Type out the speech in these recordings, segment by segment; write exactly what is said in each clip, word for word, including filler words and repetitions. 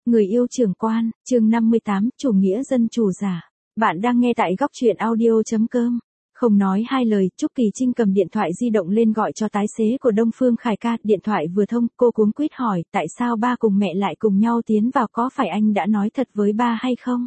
Người yêu trưởng quan, chương năm mươi tám, chủ nghĩa dân chủ giả. Bạn đang nghe tại góc truyện audio.com. Không nói hai lời, Trúc Kỳ Trinh cầm điện thoại di động lên gọi cho tái xế của Đông Phương Khải ca. Điện thoại vừa thông, cô cuống quýt hỏi, tại sao ba cùng mẹ lại cùng nhau tiến vào, có phải anh đã nói thật với ba hay không?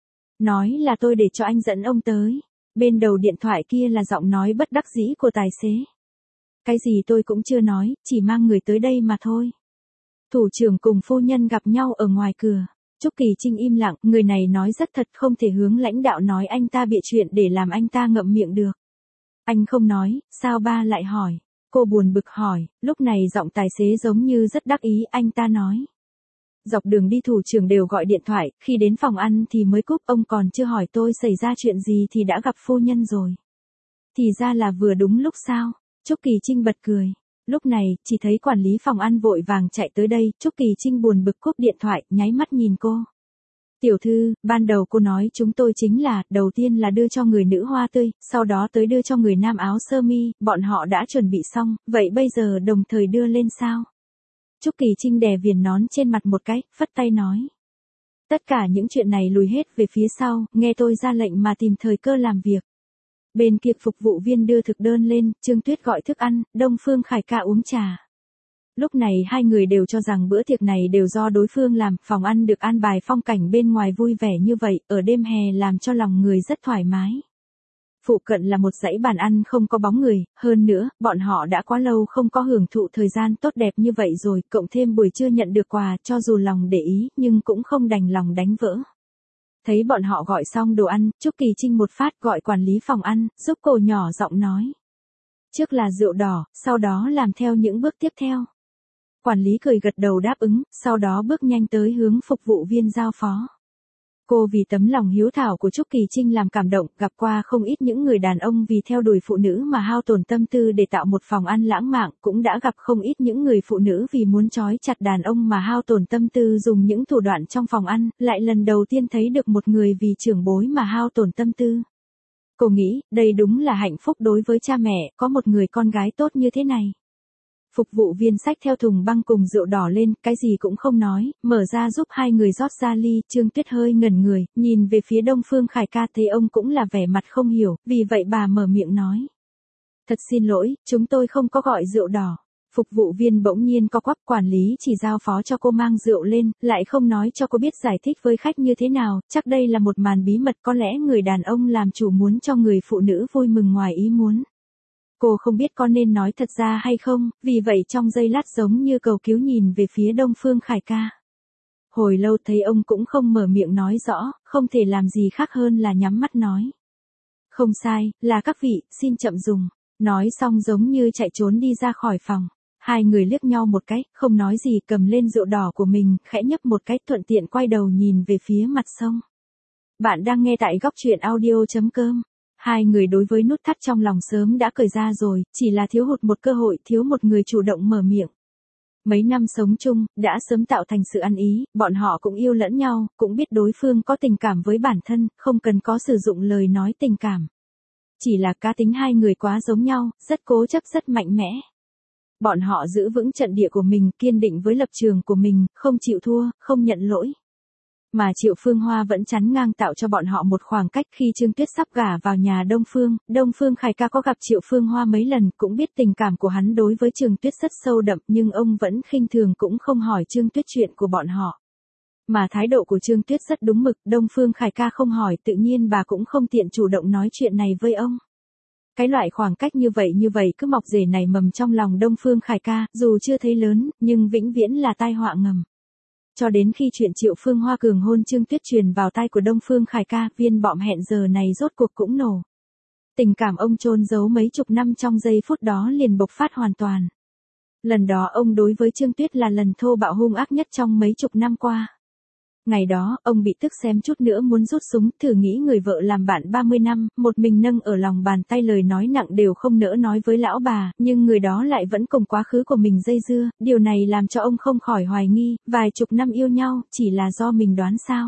Nói là tôi để cho anh dẫn ông tới. Bên đầu điện thoại kia là giọng nói bất đắc dĩ của tài xế. Cái gì tôi cũng chưa nói, chỉ mang người tới đây mà thôi. Thủ trưởng cùng phu nhân gặp nhau ở ngoài cửa. Trúc Kỳ Trinh im lặng, người này nói rất thật, không thể hướng lãnh đạo nói anh ta bịa chuyện để làm anh ta ngậm miệng được. Anh không nói, sao ba lại hỏi? Cô buồn bực hỏi, lúc này giọng tài xế giống như rất đắc ý, anh ta nói. Dọc đường đi thủ trưởng đều gọi điện thoại, khi đến phòng ăn thì mới cúp, ông còn chưa hỏi tôi xảy ra chuyện gì thì đã gặp phu nhân rồi. Thì ra là vừa đúng lúc sao? Trúc Kỳ Trinh bật cười. Lúc này, chỉ thấy quản lý phòng ăn vội vàng chạy tới đây, Trúc Kỳ Trinh buồn bực cúp điện thoại, nháy mắt nhìn cô. Tiểu thư, ban đầu cô nói chúng tôi chính là, đầu tiên là đưa cho người nữ hoa tươi, sau đó tới đưa cho người nam áo sơ mi, bọn họ đã chuẩn bị xong, vậy bây giờ đồng thời đưa lên sao? Trúc Kỳ Trinh đè viền nón trên mặt một cái, phất tay nói. Tất cả những chuyện này lùi hết về phía sau, nghe tôi ra lệnh mà tìm thời cơ làm việc. Bên kia phục vụ viên đưa thực đơn lên, Trương Tuyết gọi thức ăn, Đông Phương Khải ca uống trà. Lúc này hai người đều cho rằng bữa tiệc này đều do đối phương làm, phòng ăn được an bài phong cảnh bên ngoài vui vẻ như vậy, ở đêm hè làm cho lòng người rất thoải mái. Phụ cận là một dãy bàn ăn không có bóng người, hơn nữa, bọn họ đã quá lâu không có hưởng thụ thời gian tốt đẹp như vậy rồi, cộng thêm buổi trưa nhận được quà, cho dù lòng để ý, nhưng cũng không đành lòng đánh vỡ. Thấy bọn họ gọi xong đồ ăn, Trúc Kỳ Trinh một phát gọi quản lý phòng ăn, giúp cô nhỏ giọng nói. Trước là rượu đỏ, sau đó làm theo những bước tiếp theo. Quản lý cười gật đầu đáp ứng, sau đó bước nhanh tới hướng phục vụ viên giao phó. Cô vì tấm lòng hiếu thảo của Trúc Kỳ Trinh làm cảm động, gặp qua không ít những người đàn ông vì theo đuổi phụ nữ mà hao tổn tâm tư để tạo một phòng ăn lãng mạn, cũng đã gặp không ít những người phụ nữ vì muốn trói chặt đàn ông mà hao tổn tâm tư dùng những thủ đoạn trong phòng ăn, lại lần đầu tiên thấy được một người vì trưởng bối mà hao tổn tâm tư. Cô nghĩ, đây đúng là hạnh phúc đối với cha mẹ, có một người con gái tốt như thế này. Phục vụ viên xách theo thùng băng cùng rượu đỏ lên, cái gì cũng không nói, mở ra giúp hai người rót ra ly, Trương Tuyết hơi ngẩn người, nhìn về phía Đông Phương Khải ca thấy ông cũng là vẻ mặt không hiểu, vì vậy bà mở miệng nói. Thật xin lỗi, chúng tôi không có gọi rượu đỏ. Phục vụ viên bỗng nhiên co quắp, quản lý chỉ giao phó cho cô mang rượu lên, lại không nói cho cô biết giải thích với khách như thế nào, chắc đây là một màn bí mật, có lẽ người đàn ông làm chủ muốn cho người phụ nữ vui mừng ngoài ý muốn. Cô không biết có nên nói thật ra hay không, vì vậy trong giây lát giống như cầu cứu nhìn về phía Đông Phương Khải ca. Hồi lâu thấy ông cũng không mở miệng nói rõ, không thể làm gì khác hơn là nhắm mắt nói. Không sai, là các vị, xin chậm dùng. Nói xong giống như chạy trốn đi ra khỏi phòng. Hai người liếc nhau một cái, không nói gì, cầm lên rượu đỏ của mình, khẽ nhấp một cái, thuận tiện quay đầu nhìn về phía mặt sông. Bạn đang nghe tại góc truyện audio.com. Hai người đối với nút thắt trong lòng sớm đã cởi ra rồi, chỉ là thiếu hụt một cơ hội, thiếu một người chủ động mở miệng. Mấy năm sống chung, đã sớm tạo thành sự ăn ý, bọn họ cũng yêu lẫn nhau, cũng biết đối phương có tình cảm với bản thân, không cần có sử dụng lời nói tình cảm. Chỉ là cá tính hai người quá giống nhau, rất cố chấp rất mạnh mẽ. Bọn họ giữ vững trận địa của mình, kiên định với lập trường của mình, không chịu thua, không nhận lỗi. Mà Triệu Phương Hoa vẫn chắn ngang tạo cho bọn họ một khoảng cách khi Trương Tuyết sắp gả vào nhà Đông Phương. Đông Phương Khải ca có gặp Triệu Phương Hoa mấy lần, cũng biết tình cảm của hắn đối với Trương Tuyết rất sâu đậm, nhưng ông vẫn khinh thường cũng không hỏi Trương Tuyết chuyện của bọn họ. Mà thái độ của Trương Tuyết rất đúng mực, Đông Phương Khải ca không hỏi, tự nhiên bà cũng không tiện chủ động nói chuyện này với ông. Cái loại khoảng cách như vậy như vậy cứ mọc rể nảy mầm trong lòng Đông Phương Khải ca, dù chưa thấy lớn, nhưng vĩnh viễn là tai họa ngầm. Cho đến khi chuyện Triệu Phương Hoa cường hôn Trương Tuyết truyền vào tai của Đông Phương Khải ca, viên bọm hẹn giờ này rốt cuộc cũng nổ. Tình cảm ông chôn giấu mấy chục năm trong giây phút đó liền bộc phát hoàn toàn. Lần đó ông đối với Trương Tuyết là lần thô bạo hung ác nhất trong mấy chục năm qua. Ngày đó, ông bị tức xém chút nữa muốn rút súng, thử nghĩ người vợ làm bạn ba mươi năm, một mình nâng ở lòng bàn tay lời nói nặng đều không nỡ nói với lão bà, nhưng người đó lại vẫn cùng quá khứ của mình dây dưa, điều này làm cho ông không khỏi hoài nghi, vài chục năm yêu nhau, chỉ là do mình đoán sao?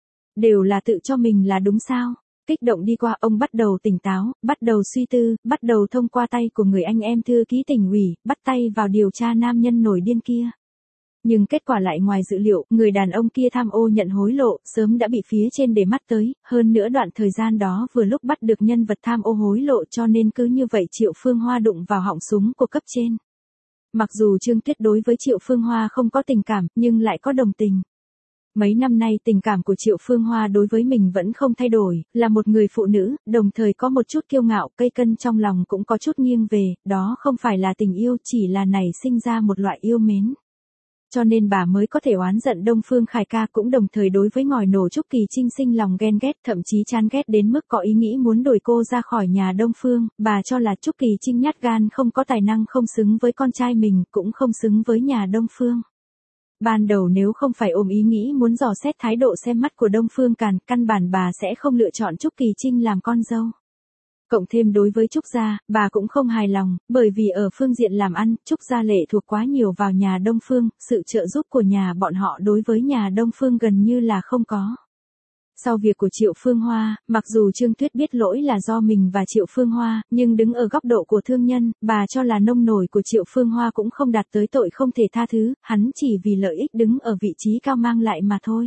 Đều là tự cho mình là đúng sao? Kích động đi qua, ông bắt đầu tỉnh táo, bắt đầu suy tư, bắt đầu thông qua tay của người anh em thư ký tỉnh ủy, bắt tay vào điều tra nam nhân nổi điên kia. Nhưng kết quả lại ngoài dự liệu, người đàn ông kia tham ô nhận hối lộ, sớm đã bị phía trên để mắt tới, hơn nữa đoạn thời gian đó vừa lúc bắt được nhân vật tham ô hối lộ cho nên cứ như vậy Triệu Phương Hoa đụng vào họng súng của cấp trên. Mặc dù Trương Tuyết đối với Triệu Phương Hoa không có tình cảm, nhưng lại có đồng tình. Mấy năm nay tình cảm của Triệu Phương Hoa đối với mình vẫn không thay đổi, là một người phụ nữ, đồng thời có một chút kiêu ngạo, cây cân trong lòng cũng có chút nghiêng về, đó không phải là tình yêu, chỉ là nảy sinh ra một loại yêu mến. Cho nên bà mới có thể oán giận Đông Phương Khải ca, cũng đồng thời đối với ngòi nổ Trúc Kỳ Trinh sinh lòng ghen ghét, thậm chí chán ghét đến mức có ý nghĩ muốn đuổi cô ra khỏi nhà Đông Phương, bà cho là Trúc Kỳ Trinh nhát gan, không có tài năng, không xứng với con trai mình, cũng không xứng với nhà Đông Phương. Ban đầu nếu không phải ôm ý nghĩ muốn dò xét thái độ xem mắt của Đông Phương Càn, căn bản bà sẽ không lựa chọn Trúc Kỳ Trinh làm con dâu. Cộng thêm đối với Trúc gia, bà cũng không hài lòng, bởi vì ở phương diện làm ăn, Trúc gia lệ thuộc quá nhiều vào nhà Đông Phương, sự trợ giúp của nhà bọn họ đối với nhà Đông Phương gần như là không có. Sau việc của Triệu Phương Hoa, mặc dù Trương Tuyết biết lỗi là do mình và Triệu Phương Hoa, nhưng đứng ở góc độ của thương nhân, bà cho là nông nổi của Triệu Phương Hoa cũng không đạt tới tội không thể tha thứ, hắn chỉ vì lợi ích đứng ở vị trí cao mang lại mà thôi.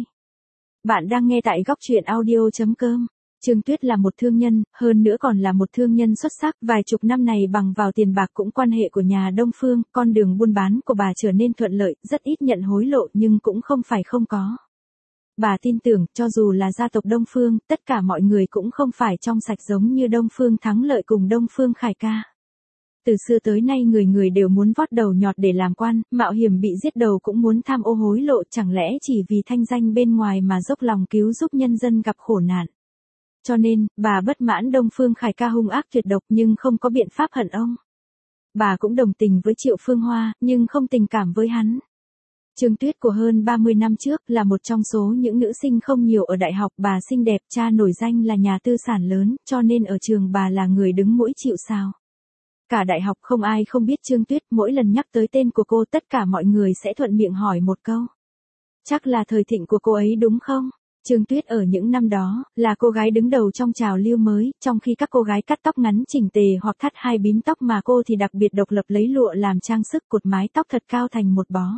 Bạn đang nghe tại góc truyện audio chấm com. Trương Tuyết là một thương nhân, hơn nữa còn là một thương nhân xuất sắc, vài chục năm này bằng vào tiền bạc cũng quan hệ của nhà Đông Phương, con đường buôn bán của bà trở nên thuận lợi, rất ít nhận hối lộ nhưng cũng không phải không có. Bà tin tưởng, cho dù là gia tộc Đông Phương, tất cả mọi người cũng không phải trong sạch giống như Đông Phương Thắng Lợi cùng Đông Phương Khải ca. Từ xưa tới nay người người đều muốn vót đầu nhọt để làm quan, mạo hiểm bị giết đầu cũng muốn tham ô hối lộ, chẳng lẽ chỉ vì thanh danh bên ngoài mà dốc lòng cứu giúp nhân dân gặp khổ nạn. Cho nên, bà bất mãn Đông Phương Khải ca hung ác tuyệt độc nhưng không có biện pháp hận ông. Bà cũng đồng tình với Triệu Phương Hoa, nhưng không tình cảm với hắn. Trương Tuyết của hơn ba mươi năm trước là một trong số những nữ sinh không nhiều ở đại học, bà xinh đẹp, cha nổi danh là nhà tư sản lớn, cho nên ở trường bà là người đứng mũi chịu sào. Cả đại học không ai không biết Trương Tuyết, mỗi lần nhắc tới tên của cô tất cả mọi người sẽ thuận miệng hỏi một câu. Chắc là thời thịnh của cô ấy đúng không? Trương Tuyết ở những năm đó, là cô gái đứng đầu trong trào lưu mới, trong khi các cô gái cắt tóc ngắn chỉnh tề hoặc thắt hai bím tóc mà cô thì đặc biệt độc lập lấy lụa làm trang sức, cột mái tóc thật cao thành một bó.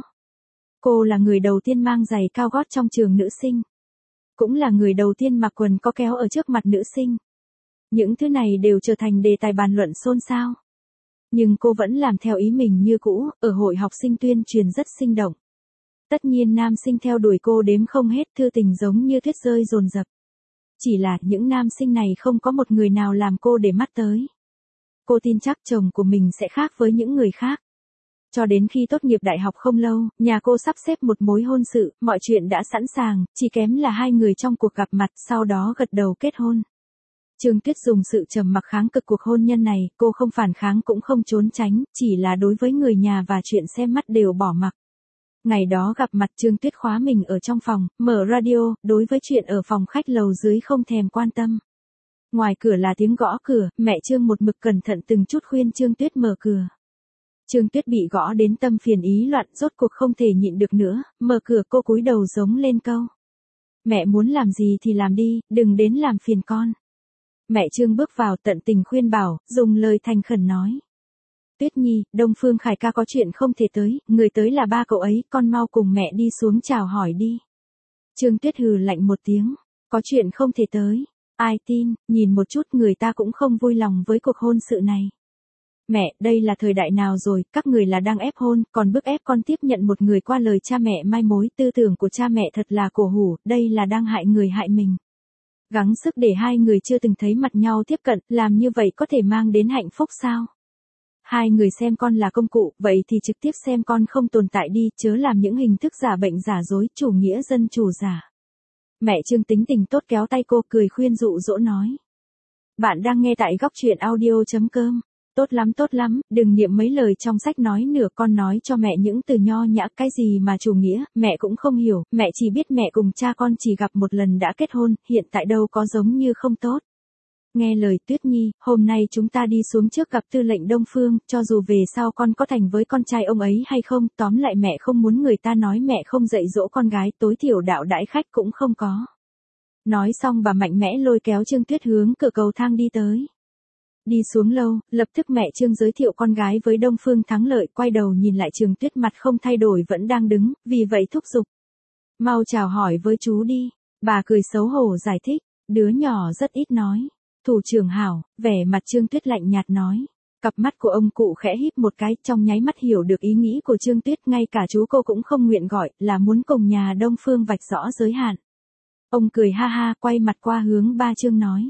Cô là người đầu tiên mang giày cao gót trong trường nữ sinh. Cũng là người đầu tiên mặc quần có kéo ở trước mặt nữ sinh. Những thứ này đều trở thành đề tài bàn luận xôn xao. Nhưng cô vẫn làm theo ý mình như cũ, ở hội học sinh tuyên truyền rất sinh động. Tất nhiên nam sinh theo đuổi cô đếm không hết, thư tình giống như tuyết rơi dồn dập. Chỉ là những nam sinh này không có một người nào làm cô để mắt tới. Cô tin chắc chồng của mình sẽ khác với những người khác. Cho đến khi tốt nghiệp đại học không lâu, nhà cô sắp xếp một mối hôn sự, mọi chuyện đã sẵn sàng, chỉ kém là hai người trong cuộc gặp mặt, sau đó gật đầu kết hôn. Trương Tuyết dùng sự trầm mặc kháng cực cuộc hôn nhân này, cô không phản kháng cũng không trốn tránh, chỉ là đối với người nhà và chuyện xem mắt đều bỏ mặc. Ngày đó gặp mặt Trương Tuyết khóa mình ở trong phòng, mở radio, đối với chuyện ở phòng khách lầu dưới không thèm quan tâm. Ngoài cửa là tiếng gõ cửa, mẹ Trương một mực cẩn thận từng chút khuyên Trương Tuyết mở cửa. Trương Tuyết bị gõ đến tâm phiền ý loạn, rốt cuộc không thể nhịn được nữa, mở cửa cô cúi đầu giống lên câu. Mẹ muốn làm gì thì làm đi, đừng đến làm phiền con. Mẹ Trương bước vào tận tình khuyên bảo, dùng lời thành khẩn nói. Tuyết Nhi, Đông Phương Khải ca có chuyện không thể tới, người tới là ba cậu ấy, con mau cùng mẹ đi xuống chào hỏi đi. Trương Tuyết hừ lạnh một tiếng, có chuyện không thể tới, ai tin, nhìn một chút người ta cũng không vui lòng với cuộc hôn sự này. Mẹ, đây là thời đại nào rồi, các người là đang ép hôn, còn bức ép con tiếp nhận một người qua lời cha mẹ mai mối, tư tưởng của cha mẹ thật là cổ hủ, đây là đang hại người hại mình. Gắng sức để hai người chưa từng thấy mặt nhau tiếp cận, làm như vậy có thể mang đến hạnh phúc sao? Hai người xem con là công cụ, vậy thì trực tiếp xem con không tồn tại đi, chớ làm những hình thức giả bệnh giả dối, chủ nghĩa dân chủ giả. Mẹ Trương tính tình tốt kéo tay cô cười khuyên dụ dỗ nói. Bạn đang nghe tại góc truyện audio chấm com. Tốt lắm tốt lắm, đừng niệm mấy lời trong sách nói nửa, con nói cho mẹ những từ nho nhã, cái gì mà chủ nghĩa, mẹ cũng không hiểu, mẹ chỉ biết mẹ cùng cha con chỉ gặp một lần đã kết hôn, hiện tại đâu có giống như không tốt. Nghe lời Tuyết Nhi, hôm nay chúng ta đi xuống trước gặp tư lệnh Đông Phương, cho dù về sau con có thành với con trai ông ấy hay không, tóm lại mẹ không muốn người ta nói mẹ không dạy dỗ con gái, tối thiểu đạo đãi khách cũng không có. Nói xong bà mạnh mẽ lôi kéo Trương Tuyết hướng cửa cầu thang đi tới. Đi xuống lâu, lập tức mẹ Trương giới thiệu con gái với Đông Phương Thắng Lợi, quay đầu nhìn lại Trường Tuyết mặt không thay đổi vẫn đang đứng, vì vậy thúc giục. Mau chào hỏi với chú đi. Bà cười xấu hổ giải thích, đứa nhỏ rất ít nói. Thủ trưởng hảo, vẻ mặt Trương Tuyết lạnh nhạt nói. Cặp mắt của ông cụ khẽ híp một cái, trong nháy mắt hiểu được ý nghĩ của Trương Tuyết, ngay cả chú cô cũng không nguyện gọi, là muốn cùng nhà Đông Phương vạch rõ giới hạn. Ông cười ha ha, quay mặt qua hướng ba Trương nói.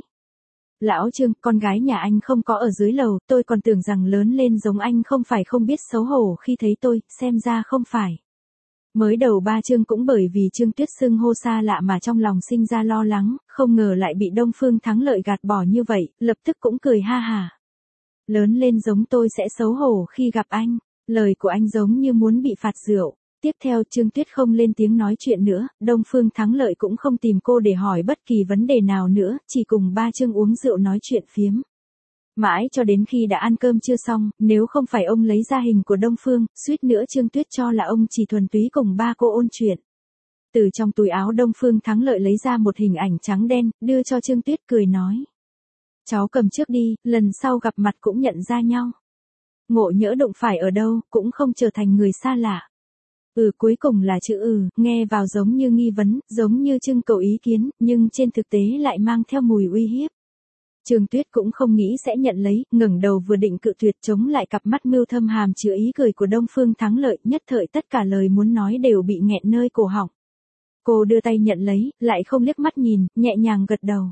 Lão Trương, con gái nhà anh không có ở dưới lầu, tôi còn tưởng rằng lớn lên giống anh không phải không biết xấu hổ khi thấy tôi, xem ra không phải. Mới đầu ba Trương cũng bởi vì Trương Tuyết xưng hô xa lạ mà trong lòng sinh ra lo lắng, không ngờ lại bị Đông Phương Thắng Lợi gạt bỏ như vậy, lập tức cũng cười ha hả. Lớn lên giống tôi sẽ xấu hổ khi gặp anh, lời của anh giống như muốn bị phạt rượu. Tiếp theo Trương Tuyết không lên tiếng nói chuyện nữa, Đông Phương Thắng Lợi cũng không tìm cô để hỏi bất kỳ vấn đề nào nữa, chỉ cùng ba Trương uống rượu nói chuyện phiếm. Mãi cho đến khi đã ăn cơm chưa xong, nếu không phải ông lấy ra hình của Đông Phương, suýt nữa Trương Tuyết cho là ông chỉ thuần túy cùng ba cô ôn chuyện. Từ trong túi áo Đông Phương Thắng Lợi lấy ra một hình ảnh trắng đen, đưa cho Trương Tuyết cười nói. Cháu cầm trước đi, lần sau gặp mặt cũng nhận ra nhau. Ngộ nhỡ đụng phải ở đâu, cũng không trở thành người xa lạ. Ừ, cuối cùng là chữ ừ, nghe vào giống như nghi vấn, giống như trưng cầu ý kiến, nhưng trên thực tế lại mang theo mùi uy hiếp. Trương Tuyết cũng không nghĩ sẽ nhận lấy, ngẩng đầu vừa định cự tuyệt chống lại cặp mắt mưu thâm hàm chứa ý cười của Đông Phương Thắng Lợi, nhất thời tất cả lời muốn nói đều bị nghẹn nơi cổ họng. Cô đưa tay nhận lấy, lại không liếc mắt nhìn, nhẹ nhàng gật đầu.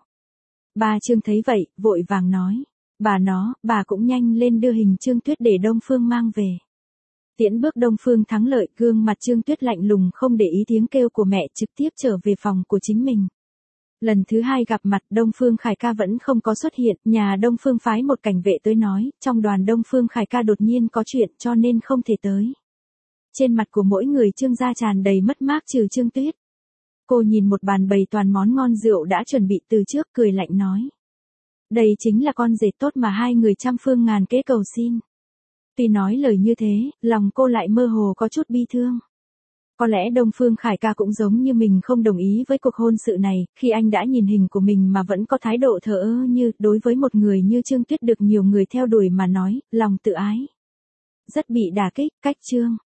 Ba Trương thấy vậy, vội vàng nói. Bà nó, bà cũng nhanh lên đưa hình Trương Tuyết để Đông Phương mang về. Tiễn bước Đông Phương Thắng Lợi, gương mặt Trương Tuyết lạnh lùng không để ý tiếng kêu của mẹ, trực tiếp trở về phòng của chính mình. Lần thứ hai gặp mặt Đông Phương Khải Ca vẫn không có xuất hiện, nhà Đông Phương phái một cảnh vệ tới nói, trong đoàn Đông Phương Khải Ca đột nhiên có chuyện cho nên không thể tới. Trên mặt của mỗi người Trương gia tràn đầy mất mát trừ Trương Tuyết. Cô nhìn một bàn bày toàn món ngon rượu đã chuẩn bị từ trước, cười lạnh nói. Đây chính là con rể tốt mà hai người trăm phương ngàn kế cầu xin. Tuy nói lời như thế, lòng cô lại mơ hồ có chút bi thương. Có lẽ Đông Phương Khải Ca cũng giống như mình không đồng ý với cuộc hôn sự này, khi anh đã nhìn hình của mình mà vẫn có thái độ thờ ơ như, đối với một người như Trương Tuyết được nhiều người theo đuổi mà nói, lòng tự ái. Rất bị đả kích, cách Trương.